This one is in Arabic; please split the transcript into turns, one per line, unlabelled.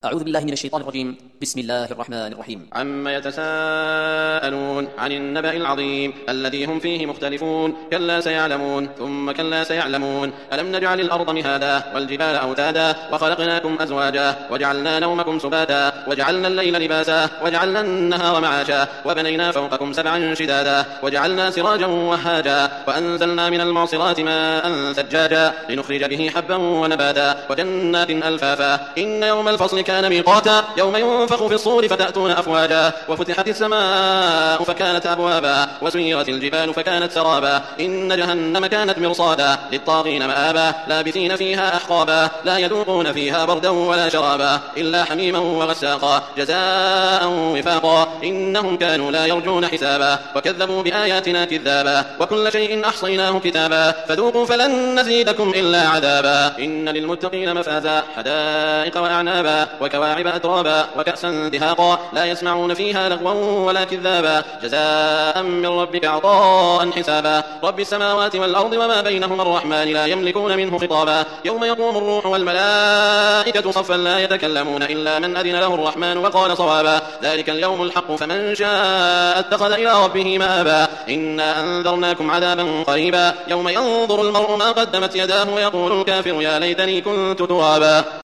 أعوذ بالله من الشيطان الرجيم. بسم الله الرحمن الرحيم.
عما يتساءلون عن النبأ العظيم الذي هم فيه مختلفون. كلا سيعلمون ثم كلا سيعلمون. ألم نجعل الأرض مهادا والجبال أوتادا وخلقناكم أزواجا وجعلنا نومكم سباتا وجعلنا الليل لباسا وجعلنا النهار معاشا وبنينا فوقكم سبعا شدادا وجعلنا سراجا وهاجا وأنزلنا من المعصرات ماء ثجاجا لنخرج به حبا ونباتا وجنات ألفافا. إن يوم الفصل كان ميقاتا يوم ينفخ في الصور فتأتون أفواجا وفتحت السماء فكانت أبوابا وسيرت الجبال فكانت سرابا. إن جهنم كانت مرصادا للطاغين مآبا لابثين فيها أحقابا لا يذوقون فيها بردا ولا شرابا إلا حميما وغساقا جزاء وفاقا. إنهم كانوا لا يرجون حسابا وكذبوا بآياتنا كذابا وكل شيء أحصيناه كتابا فذوقوا فلن نزيدكم إلا عذابا. إن للمتقين مفازا حدائق وأعنابا وكواعب أترابا وكأسا دهاقا لا يسمعون فيها لغوا ولا كذابا جزاء من ربك عطاء حسابا. رب السماوات والأرض وما بينهما الرحمن لا يملكون منه خطابا. يوم يقوم الروح والملائكة صفا لا يتكلمون إلا من أذن له الرحمن وقال صوابا. ذلك اليوم الحق فمن شاء اتخذ إلى ربه مآبا. إنا أنذرناكم عذابا قريبا يوم ينظر المرء ما قدمت يداه ويقول الكافر يا ليتني كنت ترابا.